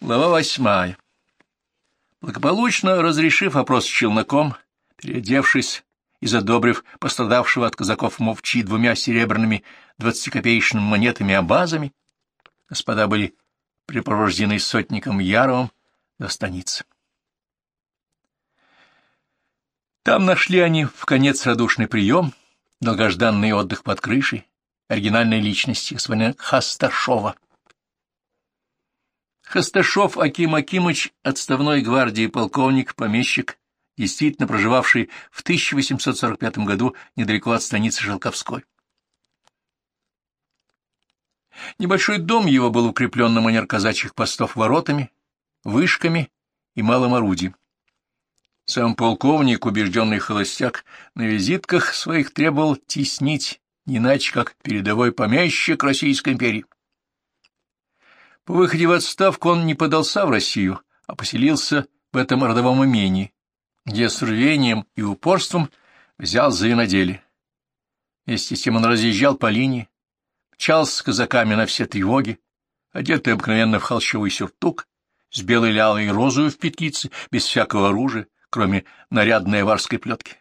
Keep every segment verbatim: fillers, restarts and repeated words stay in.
Глава восьмая. Благополучно разрешив вопрос с челноком, переодевшись и задобрив пострадавшего от казаков Мовчи двумя серебряными двадцатикопеечными монетами-абазами, господа были припровождены сотником Яровым до станицы. Там нашли они вконец радушный прием, долгожданный отдых под крышей, оригинальной личности господина Хасташова. Хасташов Аким Акимыч, отставной гвардии полковник, помещик, действительно проживавший в тысяча восемьсот сорок пятом году недалеко от станицы Желковской. Небольшой дом его был укреплен на манер казачьих постов воротами, вышками и малым орудием. Сам полковник, убежденный холостяк, на визитках своих требовал теснить, не иначе как передовой помещик Российской империи. По выходе в отставку он не подался в Россию, а поселился в этом родовом имении, где с рвением и упорством взял за виноделие. Вместе с тем он разъезжал по линии, мчался с казаками на все тревоги, одетый обыкновенно в холщовый сюртук, с белой лялой розою в петлице, без всякого оружия, кроме нарядной аварской плетки.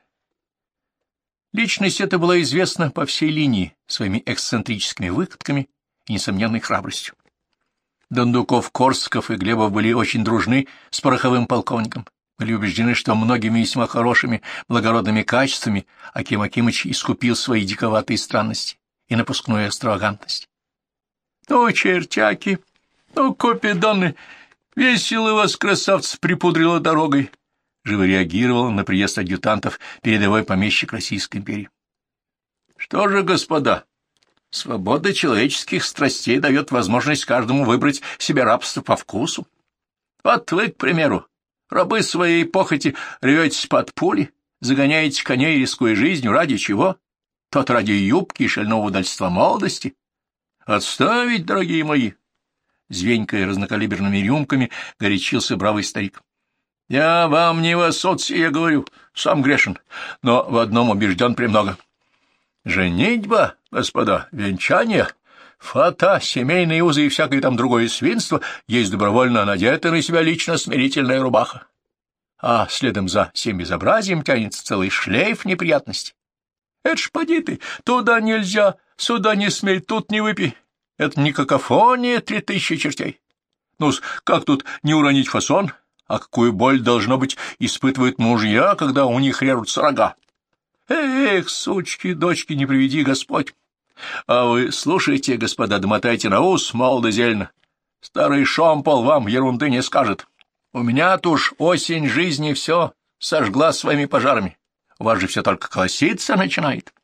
Личность эта была известна по всей линии своими эксцентрическими выходками и несомненной храбростью. Дондуков, Корсков и Глебов были очень дружны с пороховым полковником, были убеждены, что многими весьма хорошими благородными качествами Аким Акимыч искупил свои диковатые странности и напускную экстравагантность. — Ну, чертяки, ну, купидоны, весело вас, красавцы, припудрило дорогой! — живо реагировал на приезд адъютантов передовой помещик Российской империи. — Что же, господа, свобода человеческих страстей дает возможность каждому выбрать себе рабство по вкусу. Вот вы, к примеру, рабы своей похоти рветесь под пули, загоняете коней, рискуя жизнью, ради чего? Тот ради юбки и шального удальства молодости. Отставить, дорогие мои! Звенькая разнокалиберными рюмками, горячился бравый старик. Я вам не в осоце, я говорю, сам грешен, но в одном убежден премного. Женитьба, господа, венчание, фата, семейные узы и всякое там другое свинство есть добровольно надетая на себя лично смирительная рубаха. А следом за всем безобразием тянется целый шлейф неприятностей. Это ж поди ты, туда нельзя, сюда не смей, тут не выпей. Это не какофония три тысячи чертей. Ну, как тут не уронить фасон? А какую боль, должно быть, испытывают мужья, когда у них режутся рога? Эх, сучки, дочки, не приведи Господь. А вы слушайте, господа, домотайте на ус, молодо зельно. Старый шомпол вам ерунды не скажет. У меня-то уж осень жизни все сожгла своими пожарами. У вас же все только колоситься начинает.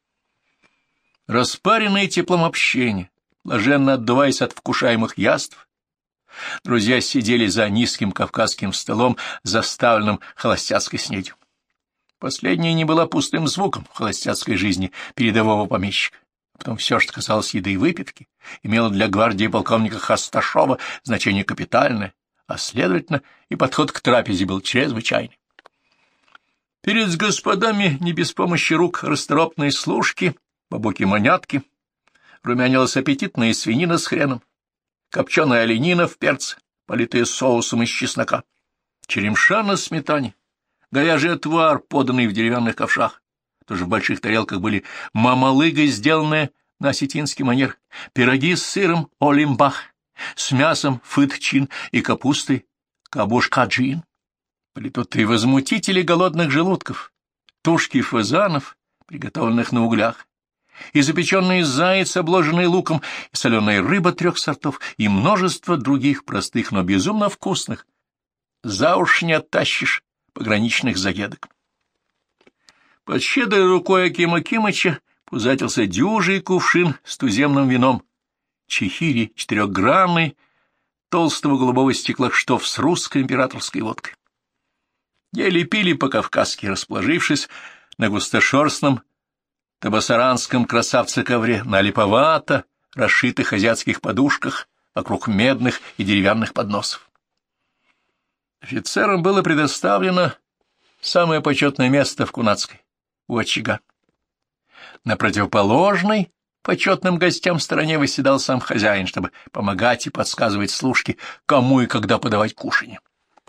Распаренные теплом общения, блаженно отдуваясь от вкушаемых яств, друзья сидели за низким кавказским столом, заставленным холостяцкой снедью. Последняя не была пустым звуком в холостяцкой жизни передового помещика. Потом все, что касалось еды и выпивки, имело для гвардии полковника Хасташова значение капитальное, а, следовательно, и подход к трапезе был чрезвычайный. Перед господами не без помощи рук расторопные служки, бабуки-монятки, румянилась аппетитная свинина с хреном, копченая оленина в перце, политая соусом из чеснока, черемша на сметане, говяжий отвар, поданный в деревянных ковшах. Тоже в больших тарелках были мамалыга, сделанная на осетинский манер, пироги с сыром олимбах, с мясом фытчин и капустой кабуш-каджин. Были тут и возмутители голодных желудков, тушки фазанов, приготовленных на углях, и запеченный заяц, обложенный луком, и соленая рыба трех сортов, и множество других простых, но безумно вкусных. За уж не оттащишь пограничных загедок. Под щедрой рукой Акима Акимыча пузатился дюжий кувшин с туземным вином, чехири четырехгранный, толстого голубого стекла штоф с русской императорской водкой. Ели пили по-кавказски, расположившись на густошерстном табасаранском красавце-ковре, на липовато расшитых азиатских подушках вокруг медных и деревянных подносов. Офицерам было предоставлено самое почетное место в Кунацкой, у очага. На противоположной Почетным гостям в стороне восседал сам хозяин, чтобы помогать и подсказывать служке, кому и когда подавать кушанье.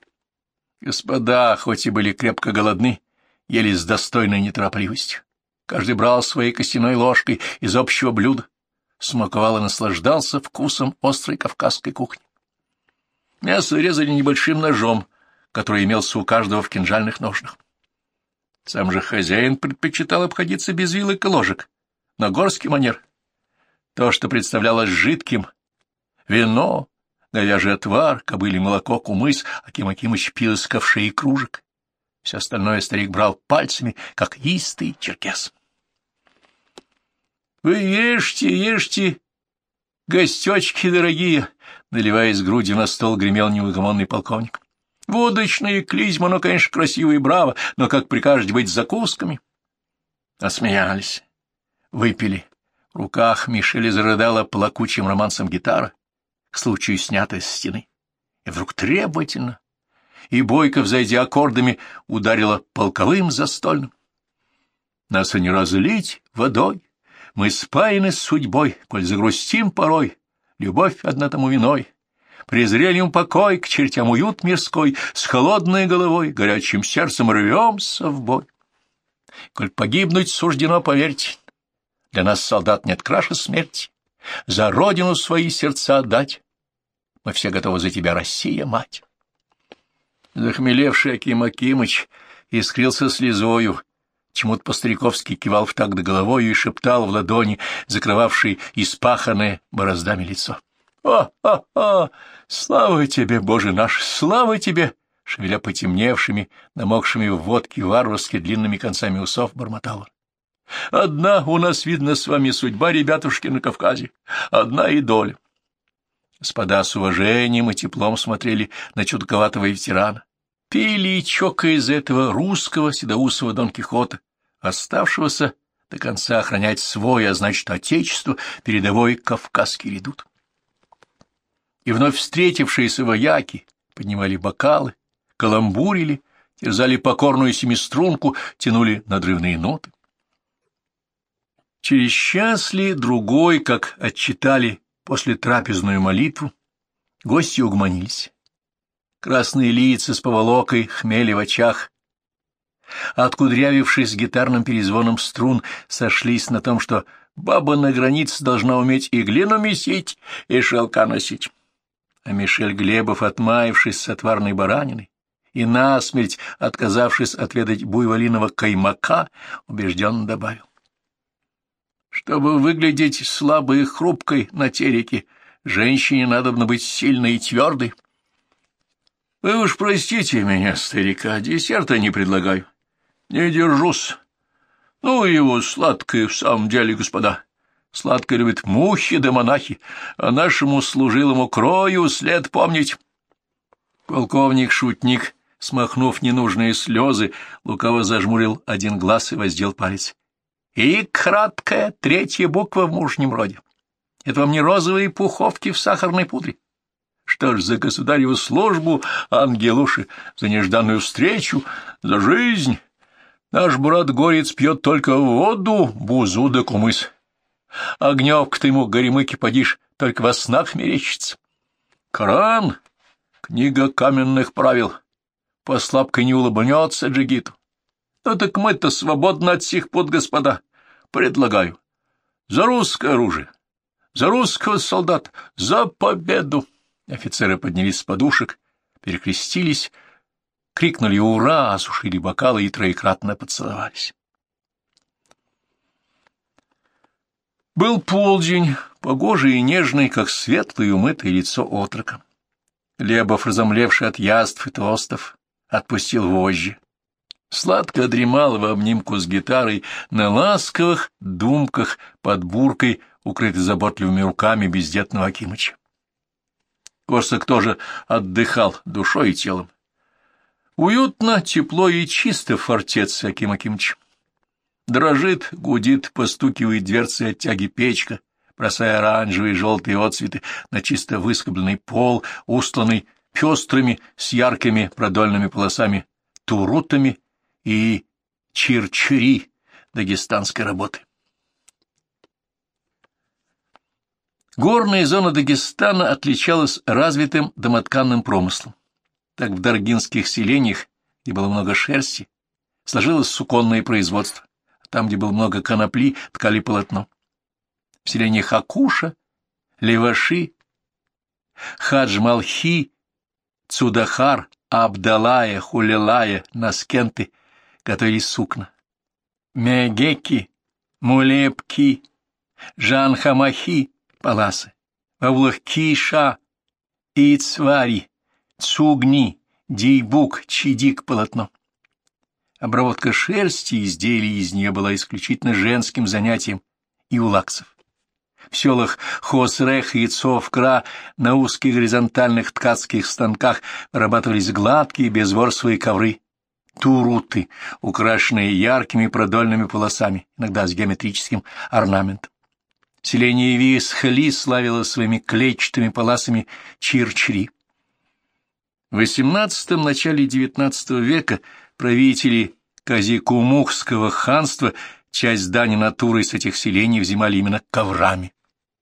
Господа, хоть и были крепко голодны, ели с достойной неторопливостью. Каждый брал своей костяной ложкой из общего блюда, смаковал и наслаждался вкусом острой кавказской кухни. Мясо резали небольшим ножом, который имелся у каждого в кинжальных ножнах. Сам же хозяин предпочитал обходиться без вилок и ложек, на горский манер. То, что представлялось жидким — вино, говяжий отвар, кобылье молоко, кумыс, Аким Акимыч пил из ковшей и кружек. Все остальное старик брал пальцами, как истый черкес. — Вы ешьте, ешьте, гостечки дорогие! — наливаясь грудью на стол, гремел неугомонный полковник. — Водочные клизма, ну, конечно, красиво и браво, но как прикажете быть с закусками? Осмеялись, выпили. В руках Мишеля зарыдала плакучим романсом гитара, к случаю снятая с стены. И вдруг требовательно, и бойко, взойдя аккордами, ударила полковым застольным. Нас и не разлить водой, мы спаяны с судьбой, коль загрустим порой, любовь одна тому виной. Презрением покой, к чертям уют мирской, с холодной головой, горячим сердцем рвемся в бой. Коль погибнуть суждено, поверьте, для нас, солдат, нет краше смерти, за родину свои сердца отдать. Мы все готовы за тебя, Россия, мать. Захмелевший Аким Акимыч искрился слезою, чему-то по-стариковски кивал в такт головою и шептал в ладони, закрывавший испаханное бороздами лицо. «О-о-о! Слава тебе, Боже наш, слава тебе!» Шевеля потемневшими, намокшими в водке варварски длинными концами усов, бормотал. «Одна у нас, видно, с вами судьба, ребятушки, на Кавказе, одна и доля». Господа с уважением и теплом смотрели на чудковатого ветерана, пили и чокая из этого русского седоусого Дон Кихота, оставшегося до конца охранять свой, а значит, отечество, передовой кавказский редут. И вновь встретившиеся вояки поднимали бокалы, каламбурили, терзали покорную семиструнку, тянули надрывные ноты. Через час ли другой, как отчитали после трапезную молитву, гости угомонились. Красные лица с поволокой, хмели в очах, откудрявившись гитарным перезвоном струн, сошлись на том, что баба на границе должна уметь и глину месить, и шелка носить. А Мишель Глебов, отмаявшись с отварной бараниной и насмерть отказавшись отведать буйволиного каймака, убежденно добавил: чтобы выглядеть слабой и хрупкой на тереке, женщине надобно быть сильной и твердой. Вы уж простите меня, старика, десерта не предлагаю. Не держусь. Ну, его сладкое в самом деле, господа. Сладко любят мухи да монахи, а нашему служилому крою след помнить. Полковник-шутник, смахнув ненужные слезы, лукаво зажмурил один глаз и воздел палец. И краткая третья буква в мужнем роде. Это вам не розовые пуховки в сахарной пудре. Что ж, за государеву службу, ангелуши, за нежданную встречу, за жизнь. Наш брат-горец пьет только воду, бузу да кумыс. Огневка-то ему, горемыки, подишь, только во снах мерещится. Коран, книга каменных правил, по слабкой не улыбнется джигиту. Ну так мы-то свободны от сих пут, господа. Предлагаю. За русское оружие, за русского солдата, за победу. Офицеры поднялись с подушек, перекрестились, крикнули «Ура!», осушили бокалы и троекратно поцеловались. Был полдень, погожий и нежный, как светлое и умытое лицо отрока. Лебов, разомлевший от яств и тостов, отпустил вожжи. Сладко дремал в обнимку с гитарой на ласковых думках под буркой, укрытой заботливыми руками бездетного Акимыча. Корсак тоже отдыхал душой и телом. Уютно, тепло и чисто в фортеце Аким Акимыч. Дрожит, гудит, постукивает дверцы от тяги печка, бросая оранжевые и желтые отцветы на чисто выскобленный пол, устланный пестрыми с яркими продольными полосами турутами и чирчири дагестанской работы. Горная зона Дагестана отличалась развитым домотканным промыслом. Так в даргинских селениях, где было много шерсти, сложилось суконное производство, а там, где было много конопли, ткали полотно. В селениях Акуша, Леваши, Хадж-Малхи, Цудахар, Абдалая, Хулилая, Наскенты готовили сукна. Мегеки, Мулепки, Жанхамахи, паласы. В аулах Киша, Ицвари, Цугни, Дейбук, Чидик, полотно. Обработка шерсти и изделий из нее была исключительно женским занятием и у лаксов. В селах Хосрех и Цовкра на узких горизонтальных ткацких станках вырабатывались гладкие безворсовые ковры, туруты, украшенные яркими продольными полосами, иногда с геометрическим орнаментом. Селение Висхли славилось своими клетчатыми полосами чирчри. В восемнадцатом — начале девятнадцатого века правители Казикумухского ханства часть дани натуры с этих селений взимали именно коврами.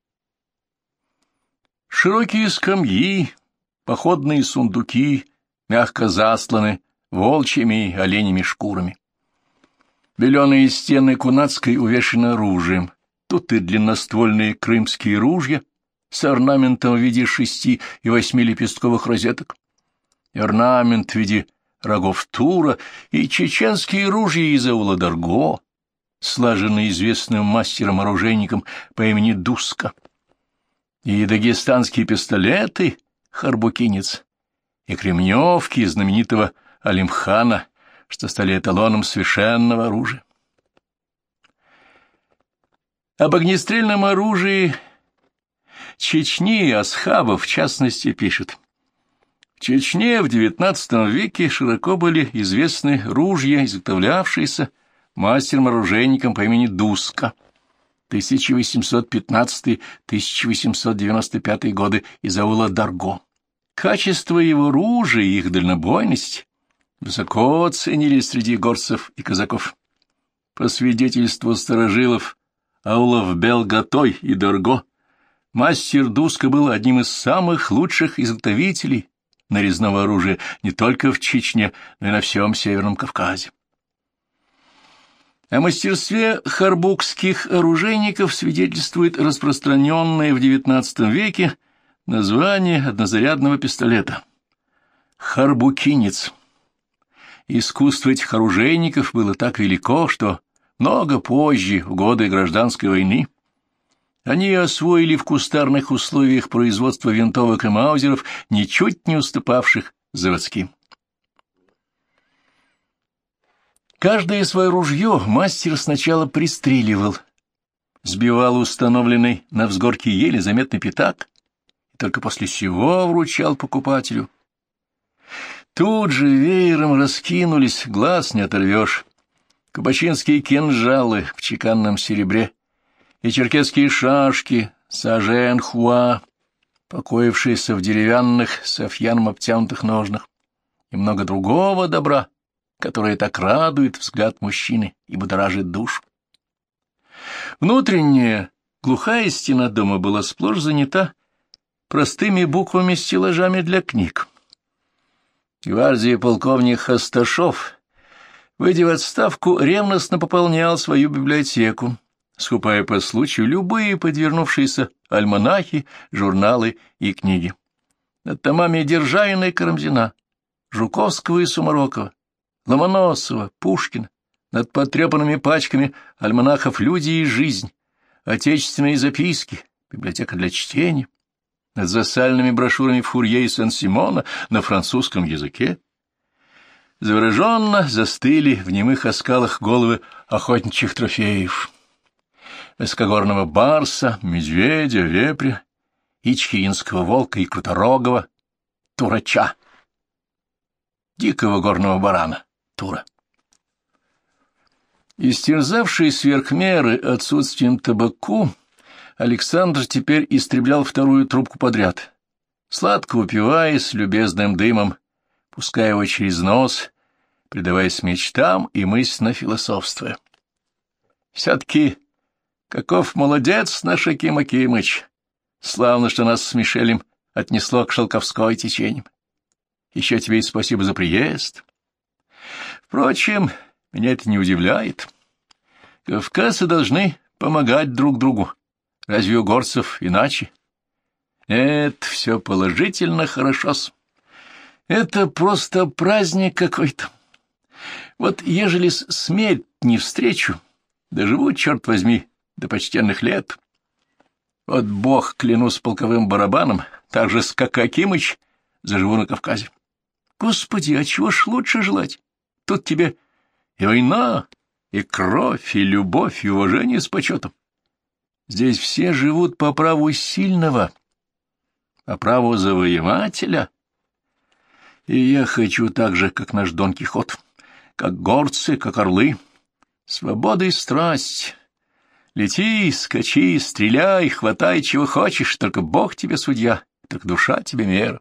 Широкие скамьи, походные сундуки мягко засланы волчьими и оленями шкурами. Беленые стены Кунацкой увешаны оружием. Тут и длинноствольные крымские ружья с орнаментом в виде шести и восьми лепестковых розеток, и орнамент в виде рогов тура, и чеченские ружья из аула Дарго, слаженные известным мастером-оружейником по имени Дуска, и дагестанские пистолеты Харбукинец, и кремневки знаменитого Алимхана, что стали эталоном совершенного оружия. Об огнестрельном оружии Чечни Асхабов, в частности, пишет: в Чечне в девятнадцатом веке широко были известны ружья, изготовлявшиеся мастером-оружейником по имени Дуска, тысяча восемьсот пятнадцатый — тысяча восемьсот девяносто пятый годы, из аула Дарго. Качество его ружей и их дальнобойность высоко ценились среди горцев и казаков. По свидетельству старожилов аулов Белготой и Дарго, мастер Дуска был одним из самых лучших изготовителей нарезного оружия не только в Чечне, но и на всем Северном Кавказе. О мастерстве харбукских оружейников свидетельствует распространенное в девятнадцатом веке название однозарядного пистолета — харбукинец. Искусство этих оружейников было так велико, что много позже, в годы гражданской войны, они освоили в кустарных условиях производства винтовок и маузеров, ничуть не уступавших заводским. Каждое свое ружье мастер сначала пристреливал, сбивал установленный на взгорке ели заметный пятак и только после сего вручал покупателю. Тут же веером раскинулись, глаз не оторвешь, кабачинские кинжалы в чеканном серебре и черкесские шашки сажен-хуа, покоившиеся в деревянных софьяном обтянутых ножнах, и много другого добра, которое так радует взгляд мужчины и будоражит душу. Внутренняя глухая стена дома была сплошь занята простыми буквами-стеллажами для книг. Гвардии полковник Хасташов, выйдя в отставку, ревностно пополнял свою библиотеку, скупая по случаю любые подвернувшиеся альманахи, журналы и книги. Над томами Державина и Карамзина, Жуковского и Сумарокова, Ломоносова, Пушкина, над потрепанными пачками альманахов «Люди и жизнь», «Отечественные записки», библиотека для чтения, над засальными брошюрами Фурье и Сен-Симона на французском языке. Завороженно застыли в немых оскалах головы охотничьих трофеев: высокогорного барса, медведя, вепря, ичхиинского волка и круторогого турача, дикого горного барана, тура. Истерзавший сверх меры отсутствием табаку, Александр теперь истреблял вторую трубку подряд, сладко упиваясь любезным дымом, пуская его через нос, предаваясь мечтам и мысленно философствуя. Все-таки каков молодец наш Аким Акимыч! Славно, что нас с Мишелем отнесло к Шелковской течениям. Еще тебе и спасибо за приезд. Впрочем, меня это не удивляет. Кавказцы должны помогать друг другу. Разве у горцев иначе? Это все положительно хорошо-с. Это просто праздник какой-то. Вот ежели смерть не встречу, доживу, черт возьми, до почтенных лет. Вот бог, клянусь полковым барабаном, так же, как Акимыч, заживу на Кавказе. Господи, а чего ж лучше желать? Тут тебе и война, и кровь, и любовь, и уважение с почетом. Здесь все живут по праву сильного, по праву завоевателя. И я хочу так же, как наш Дон Кихот, как горцы, как орлы. Свобода и страсть. Лети, скачи, стреляй, хватай, чего хочешь, только Бог тебе судья, только душа тебе мера.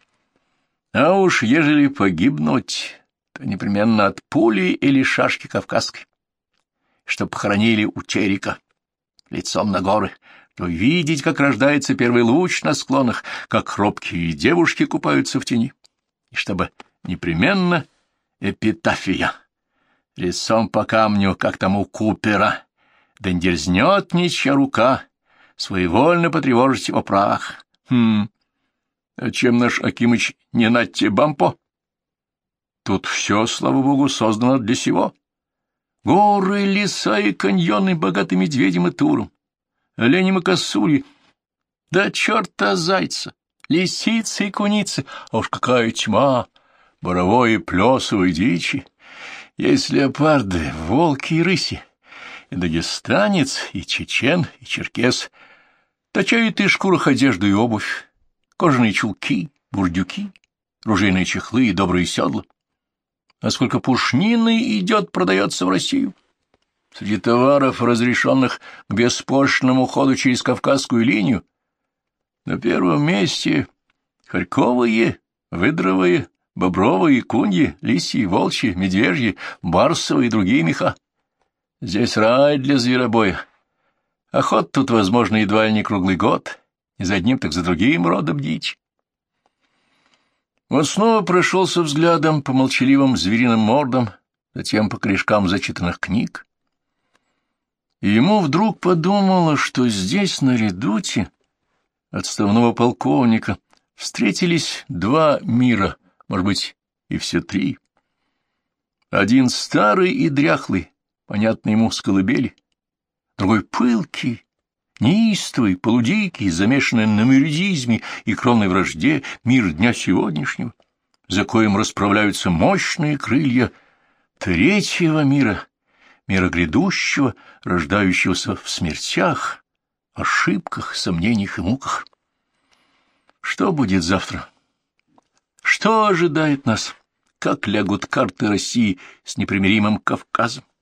А уж ежели погибнуть, то непременно от пули или шашки кавказской, чтоб похоронили у Терека, лицом на горы, то видеть, как рождается первый луч на склонах, как робкие девушки купаются в тени, и чтобы непременно эпитафия, лицом по камню, как тому Купера, да не дерзнет ничья рука своевольно потревожить его прах. Хм, а чем наш Акимыч не надте бампо? Тут все, слава богу, создано для сего. Горы, леса и каньоны богаты медведем и туром, оленем и косулей, да черта зайца, лисицы и куницы, а уж какая тьма, боровой и плесовой дичи, есть леопарды, волки и рыси, и дагестанец, и чечен, и черкес, точают и шкурах одежду и обувь, кожаные чулки, бурдюки, ружейные чехлы и добрые седла. А сколько пушнины идет, продается в Россию. Среди товаров, разрешенных к беспошлинному ходу через Кавказскую линию, на первом месте хорьковые, выдровые, бобровые, куньи, лисьи, волчьи, медвежьи, барсовые и другие меха. Здесь рай для зверобоя. Охот тут, возможно, едва ли не круглый год, не за одним, так за другим родом дичь. Он снова прошелся взглядом по молчаливым звериным мордам, затем по корешкам зачитанных книг. И ему вдруг подумало, что здесь, на редуте отставного полковника, встретились два мира, может быть, и все три. Один старый и дряхлый, понятный ему с колыбели, другой пылкий, неистовый, полудикий, замешанный на меридизме и кровной вражде, мир дня сегодняшнего, за коим расправляются мощные крылья третьего мира, мира грядущего, рождающегося в смертях, ошибках, сомнениях и муках. Что будет завтра? Что ожидает нас? Как лягут карты России с непримиримым Кавказом?